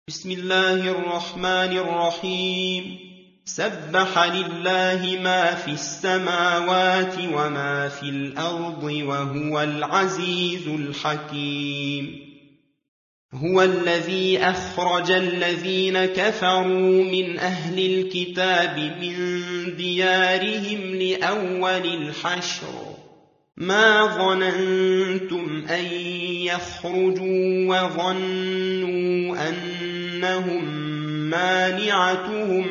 بسم الله الرحمن الرحيم سبح لله ما في السماوات وما في الأرض وهو العزيز الحكيم هو الذي أخرج الذين كفروا من أهل الكتاب من ديارهم لأول الحشر ما ظننتم أن يخرجوا وظنوا أنهم مانعتهم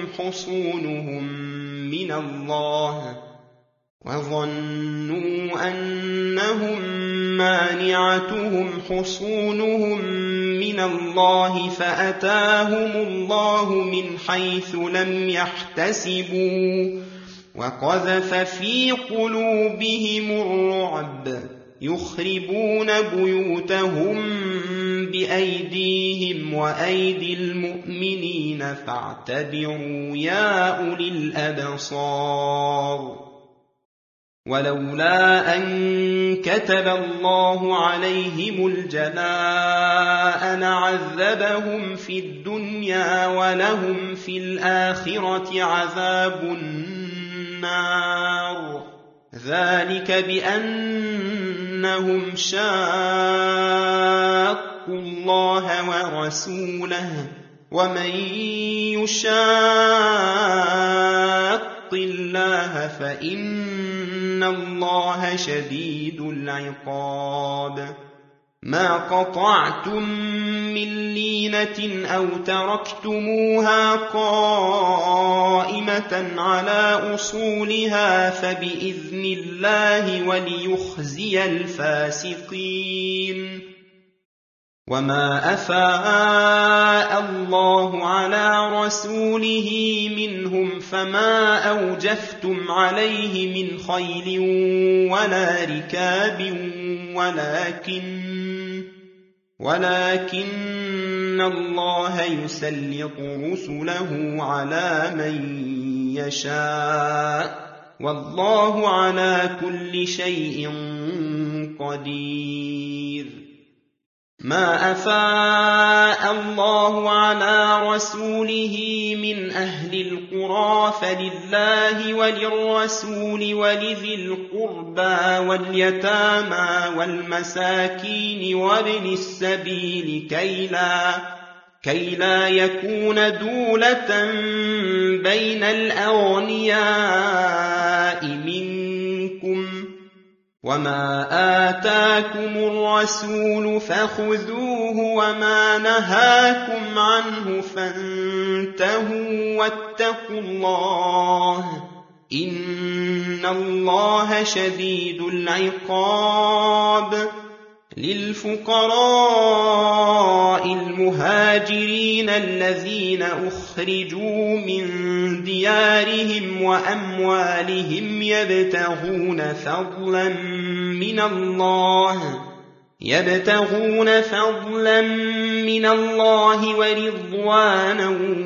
حصونهم من الله فأتاهم الله من حيث لم يحتسبوا وقذف في قلوبهم الرعب يخربون بيوتهم بأيديهم وأيدي المؤمنين فاعتبروا يا أولي الأبصار ولولا أن كتب الله عليهم الجلاء لعذبهم في الدنيا ولهم في الآخرة عذاب النار ذلك بأنهم شاقوا الله ورسوله ومن يشاق الله فإن الله شديد العقاب ما قطعتم من لينة أو تركتموها قائمة على أصولها فبإذن الله وليخزي الفاسقين وما أفاء الله على رسوله منهم فما أوجفتم عليه من خيل ولا ركاب ولكن الله يسلط رسله على من يشاء والله على كل شيء قدير ما أفاء الله على رسوله من أهل القرى فلله وللرسول ولذي القربى واليتامى والمساكين وابن السبيل كي لا يكون دولة بين الأغنياء منكم وما آتاكم الرسول فخذوه وما نهاكم عنه فانتهوا واتقوا الله إن الله شديد العقاب للفقراء المهاجرين الذين أخرجوا من ديارهم وأموالهم يبتغون فضلا من الله ورضوانا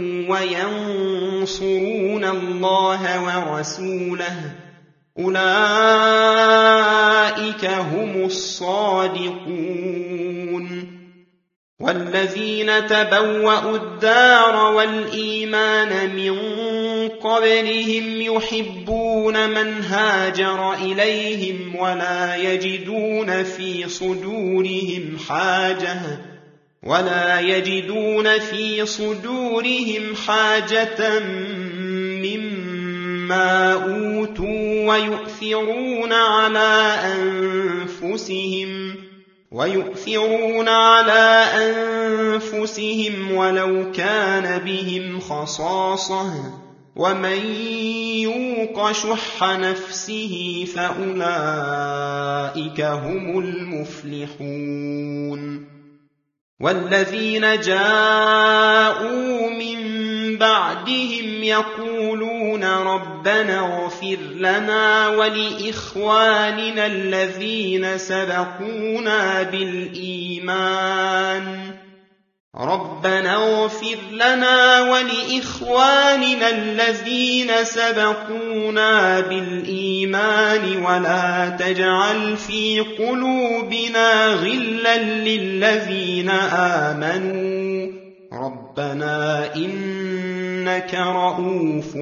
وينصرون الله ورسوله أولئك هم الصادقون والذين تبوأوا الدار والإيمان من قبلهم يحبون من هاجر إليهم ولا يجدون في صدورهم حاجة مما أوتوا ويؤثرون على أنفسهم ولو كان بهم خصاصة ومن يوق شح نفسه فأولئك هم المفلحون والذين جاءوا من بعدهم يقولون ربنا اغفر لنا ولإخواننا الذين سبقونا بالإيمان ولا تجعل في قلوبنا غلا للذين آمنوا ربنا إنك رءوف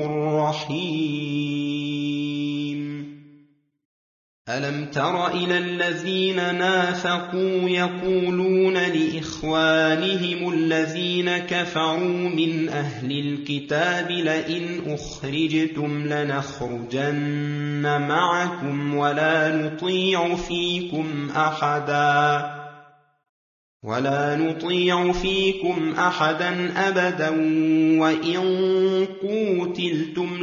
رحيم ألم تر إلى الذين نافقوا يقولون لإخوانهم الذين كفروا من أهل الكتاب لئن أخرجتم لنخرجن معكم ولا نطيع فيكم أحدا أبدا وإن قوتلتم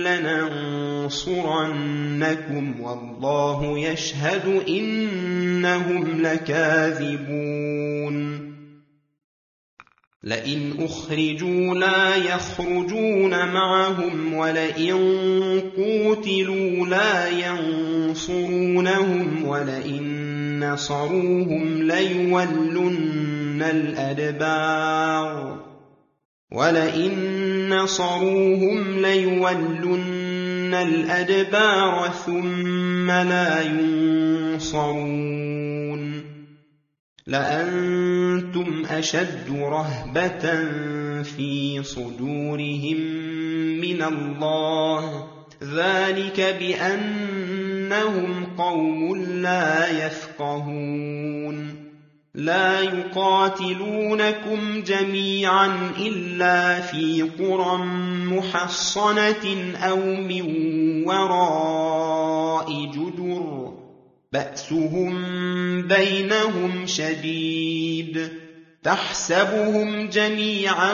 لننصرنكم والله يشهد إنهم لكاذبون لئن أخرجوا لا يخرجون معهم ولئن قوتلوا لا ينصرونهم ولئن نصروهم ليولن الأدبار ثم لا ينصرون لأنتم أشد رهبة في صدورهم من الله ذلك بأنهم قوم لا يفقهون لا يقاتلونكم جميعا إلا في قرى محصنة أو من وراء جدر بأسهم بينهم شديد تحسبهم جميعا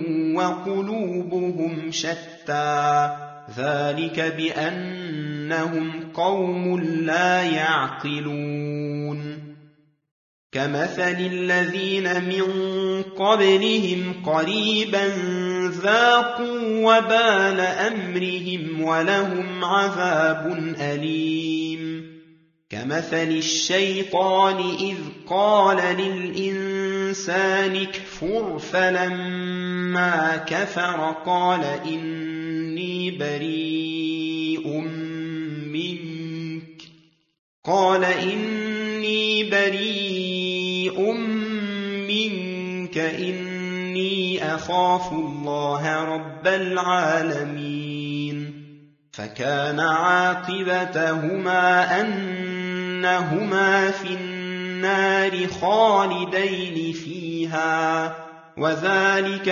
وقلوبهم شتى ذلك بأنهم قوم لا يعقلون كمثل الذين من قبلهم قريبا ذاقوا وبال أمرهم ولهم عذاب أليم كمثل الشيطان إذ قال للإنسان اكفر فلما كفر قال إني بريء منك إني أخاف الله رب العالمين فكان عاقبتهما أنهما في النار خالدين فيها وذلك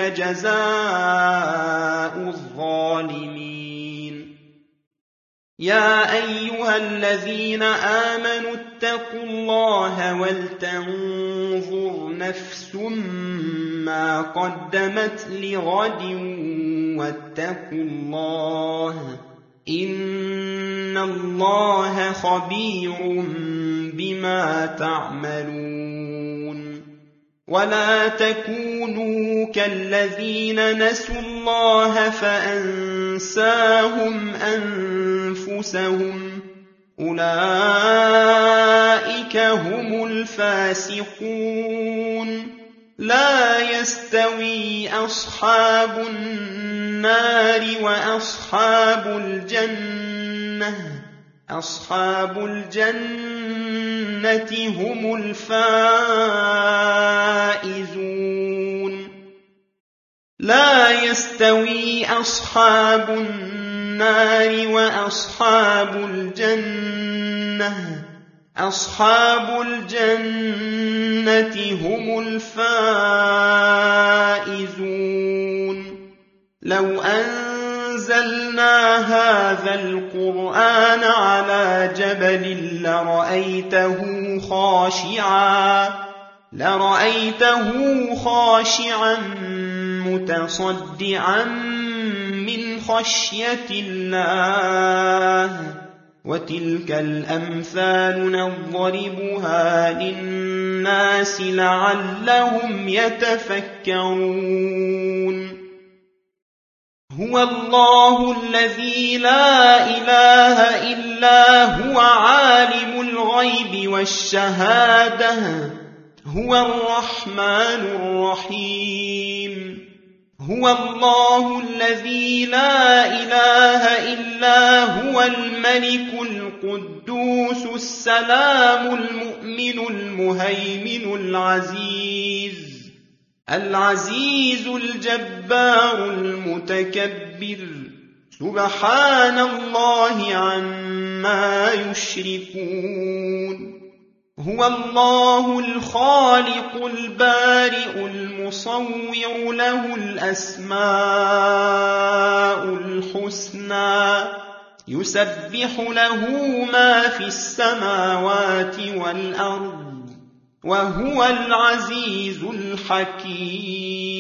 جزاء الظالمين يا أيها الذين آمنوا اتقوا الله ولتنظر نفس ما قدمت لغد واتقوا الله إن الله خبير بما تعملون ولا تكونوا كالذين نسوا الله فأنساهم أنفسهم أولئك هم الفاسقون لا يستوي أصحاب النار وأصحاب الجنة هم الفائزون لا يستوي أصحاب النار وأصحاب الجنة هم الفائزون لو أنزلنا هذا القرآن على جبل لرأيته خاشعا متصدعا من خشية الله وتلك الأمثال نضربها للناس لعلهم يتفكرون هو الله الذي لا إله إلا هو عالم الغيب والشهادة هو الرحمن الرحيم هو الله الذي لا إله إلا هو الملك القدوس السلام المؤمن المهيمن العزيز العزيز الجبار المتكبر سبحان الله عما يشركون هو الله الخالق البارئ المصور له الأسماء الحسنى يسبح له ما في السماوات والأرض وهو العزيز الحكيم